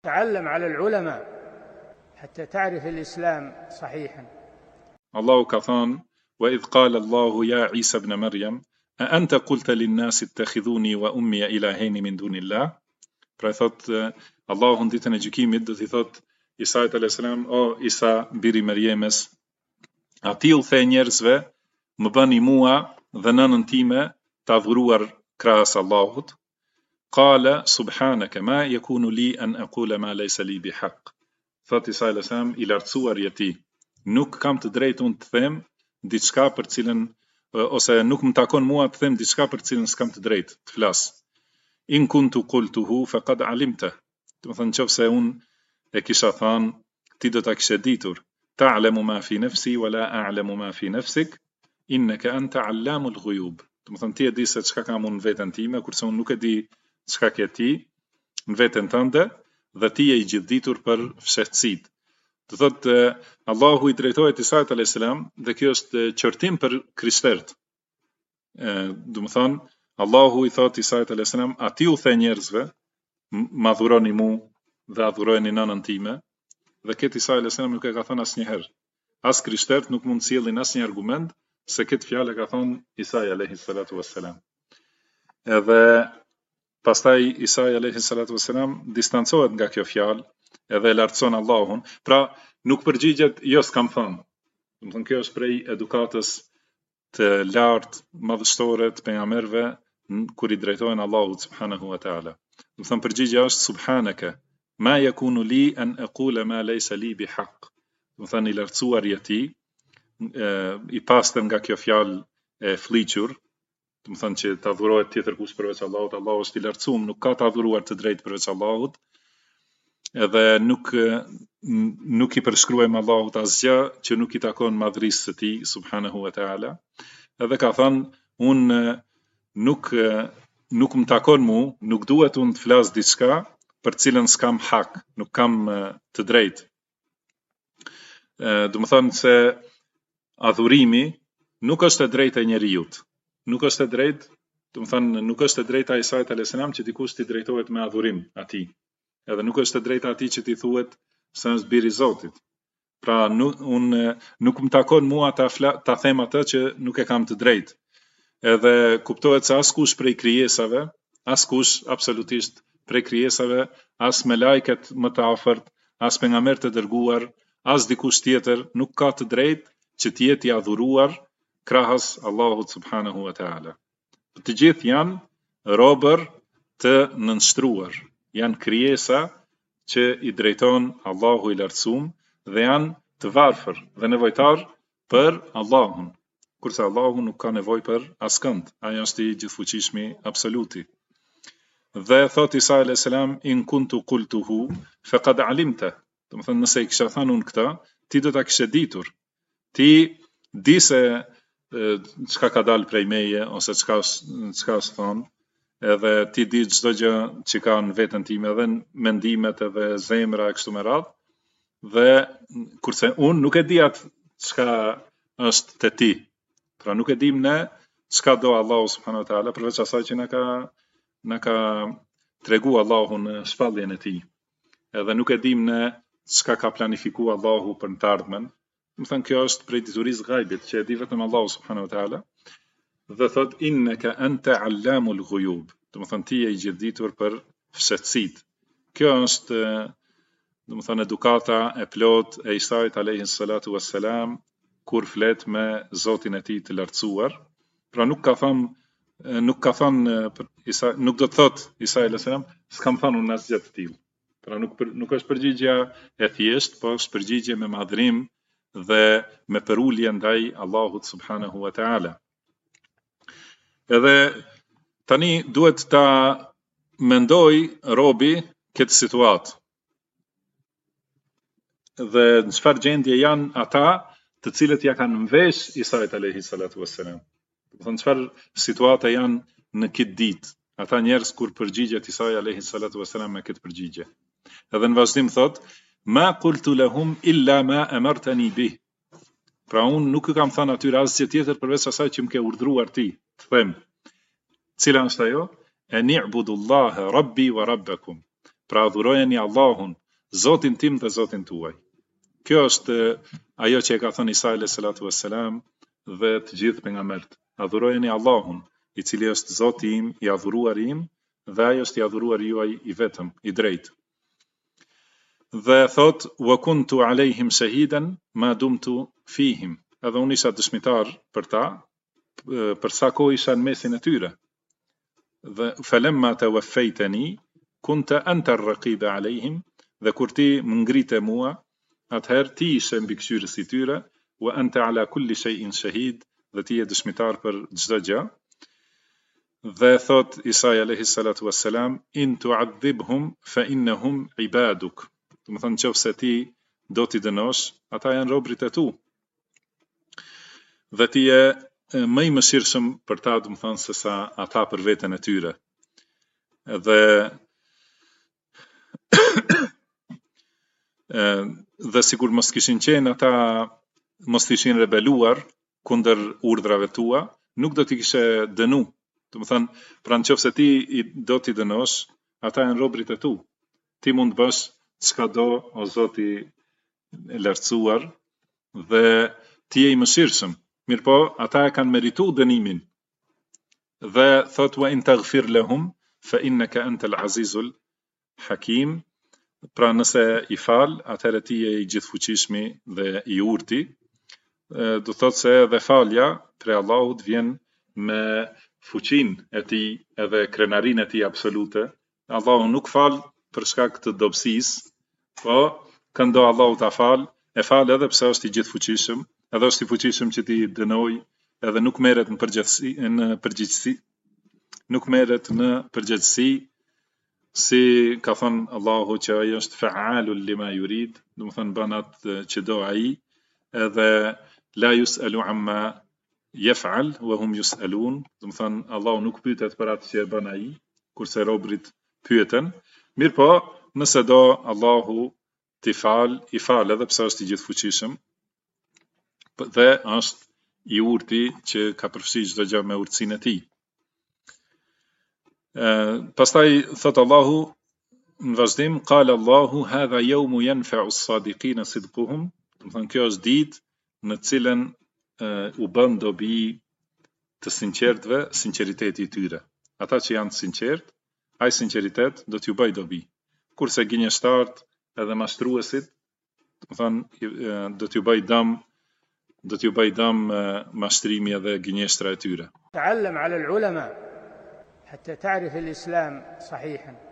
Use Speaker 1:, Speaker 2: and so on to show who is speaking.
Speaker 1: تعلم على العلماء حتى تعرف الإسلام صحيحا.
Speaker 2: الله كثان وإذ قال الله يا عيسى ابن مريم أأنت قلت للناس اتخذوني وأمي إلهين من دون الله. Pra thot Allahu ditën e gjykimit do t'i thot Isait a.s. O Isa biri Mërjemës, a ti u the njerëzve më bëni mua dhe nënën time të adhuruar krahas Allahut. Qala subhanaka ma yakunu li an aqula ma laysa li bihaq. Thot Isa a.s. I lartësuar je ti, nuk kam të drejtë unë të them diçka për cilën ose nuk më takon mua të them diçka për cilën s'kam të drejtë të flas. In kuntu qultuhu faqad alimta. Do të thënë nëse unë e kisha thënë, ti do ta kishe ditur. Ta'lamu ma fi nafsi wa la a'lamu ma fi nafsik innaka anta 'allamul ghuyub. Do të thënë ti e di se çka kam unë në veten time, kurse unë nuk e di çka ke ti në veten tënde, dhe ti je i gjithditur për fshehtësitë. Do thotë Allahu i drejtohet Isait a.s. dhe kjo është qortim për krishterët. Do të thonë Allahu i thot Isait a.s. a ti u the njerëzve ma adhuroni mu dhe adhurojeni nënën time, dhe këtë Isai a.s. nuk e ka thënë asnjëherë. As krishterët nuk mund të sjellin asnjë argument se këtë fjalë ka thënë Isai a.s. Edhe pastaj Isai a.s. distancohet nga kjo fjalë edhe e lartëson Allahun. Pra nuk përgjigjet jo s'kam thënë. Do të thonë kjo është prej edukatës të lartë madhështore të pejgamberëve kur i drejtohen Allahut subhanahu wa taala. Do të thonë përgjigja është subhanaka ma yakunu li an aqula ma laysa li bihaq. Do të thonë i lartësuar je ti, i pastër nga kjo fjalë e fliqur, do të thonë që të adhurohet tjetër kush përveç Allahut. Allahu është i lartësuar, nuk ka të adhuruar të drejtë përveç Allahut. Edhe nuk i përshkruajmë Allahut asgjë që nuk i takon madhrisë së tij subhanahu wa taala. Edhe ka thënë unë nuk më takon mu, nuk duhet unë të flas diçka për cilën s'kam hak, nuk kam të drejtë. Do të thonë se adhurimi nuk është e drejtë e njerëzit. Nuk është e drejtë, do të thonë nuk është e drejta e Isait a.s. që dikush t'i drejtohet me adhurim atij. Edhe nuk është e drejta atij që t'i thuhet se është biri i Zotit. Pra nuk më takon mua ta them atë që nuk e kam të drejtë. Edhe kuptohet se askush prej krijesave, askush absolutisht prej krijesave, as me lajket më të afërt, as pejgamberët e dërguar, as dikush tjetër nuk ka të drejtë që të jetë i adhuruar krahas Allahut subhanahu wa taala. Të gjithë janë robër të nënshtruar, janë krijesa që i drejton Allahu i lartësuar dhe janë të varfër dhe nevojtar për Allahun. Kurse Allahu nuk ka nevojë për askënd, ai është i gjithfuqishmi absoluti. Dhe thot Isa a.s. in kuntu qultuhu faqad alimta. Do të thonë nëse i kisha thënë unë këtë, ti do ta kishe ditur. Ti di se çka ka dalë prej meje ose çka është thonë, edhe ti di çdo gjë që ka në veten time, edhe mendimet edhe zemra e kështu me radhë. Dhe kurse unë nuk e di atë çka është te ti. Pra nuk e dim ne çka do Allahu subhanahu wa taala përveç asaj që na ka tregu Allahu në shpalljen e tij. Edhe nuk e dim ne çka ka planifikuar Allahu për të ardhmen. Do të thënë kjo është prej diturisë ghaibit që e di vetëm Allahu subhanahu wa taala. Dhe thot innaka anta 'allamul ghuyub. Do të thënë ti je i gjithditur për fshehtësitë. Kjo është do të thënë edukata e plot e Isait alayhi salatu wassalam kur flet me Zotin e tij të lartësuar. Pra nuk do të thot Isa alayhis salam s'kam thënë unë asgjë të tillë. Pra nuk është përgjigja e thjesht, po është përgjigje me madhrim dhe me përulje ndaj Allahut subhanahu wa taala. Edhe tani duhet ta mendoj robi këtë situatë. Dhe në çfarë gjendje janë ata të cilët ja kanë mvesh Isait alayhi salatu wassalam. Do të thonë çfarë situata janë në këtë ditë, ata njerëz kur përgjigjet Isai alayhi salatu wassalam me këtë përgjigje. Edhe në vazhdim thot, ma qultu lahum illa ma amartani bih. Pra unë nuk kam thënë atyre asgjë tjetër përveç asaj që më ke urdhëruar ti të them. Cila është ajo? Ani'budullaha rabbi wa rabbakum. pra adhurojeni Allahun, Zotin tim dhe Zotin tuaj. Kjo është ajo që e ka thënë Isa alayhi salatu wassalam dhe të gjithë pejgamberët. Adhurojeni Allahun, i cili është Zoti im, i adhuruar im, dhe ai është i adhuruar juaj i vetëm, i drejtë. Dhe thot, wa kuntu alejhim shahidan ma dumtu fihim. Edhe unë isha dëshmitar për ta, për sa kohë isha në mesin e tyre. Dhe falamma tawaffaytani kunta anta ar-raqiba alejhim, dhe kur ti më ngrite mua, atëherë ti ishe mbikëqyrës i tyre, wa anta ala kulli shay'in shahid, dhe ti je dëshmitar për çdo gjë. Dhe thot Isa alayhi salatu wassalam, in tu'adhibhum fa innahum ibaduk. Do të thonë nëse ti do t'i dënosh, ata janë robrit e tu. Dhe ti je më i mëshirshëm për ta, do të thonë, se sa ata për veten e tyre. Dhe sikur mos kishin qenë ata, mos ishin rebeluar kundër urdhrave tua, nuk do t'i kishe dënu. Do të thonë, pra nëse ti do t'i dënosh, ata janë robrit e tu. Ti mund të bësh çka do, o Zoti i lartësuar, dhe ti je i mëshirshëm. Mirpo, ata e kanë meritu dënimin. Dhe thot, wa in taghfir lahum fa innaka antal azizul hakim. Pra nëse i fal, atëherë ti je i gjithfuqishmi dhe i urti. Do thot se edhe falja prej Allahut vjen me fuqinë e tij edhe krenarinë e tij absolute. Allahu nuk fal për shkak të dobësisë, po këndo Allahu ta fal, e fal edhe pse është i gjithfuqishëm, edhe është i fuqishëm që ti dënoj, edhe nuk merret në përgjegjësi, si ka thënë Allahu që ai është fa'alul lima yurid, do të thonë bën atë që do ai, edhe la yus'alu amma yaf'al wa hum yus'alun, do të thonë Allahu nuk pyetet për atë që e bën ai, kurse robrit pyeten. Mirpo, nëse do Allahu t'i fal, i fal edhe pse është i gjithfuqishëm, dhe është i urti që ka përfshirë çdo gjë me urtësinë e tij. Pastaj thot Allahu në vazhdim, qala Allahu hadha yawmu yanfa'u as-sadiqina sidquhum, do të thonë kjo është ditë në cilën u bën dobi të sinqertëve sinqeriteti i tyre. Ata që janë sinqert, ai sinqeritet do t'ju bëj dobi. Kurse gënjeshtarët edhe mashtruesit, do të thonë do t'ju bëj dëm mashtrimi edhe gënjeshtra e tyre.
Speaker 1: تعلم على العلماء حتى تعرف الإسلام صحيحا.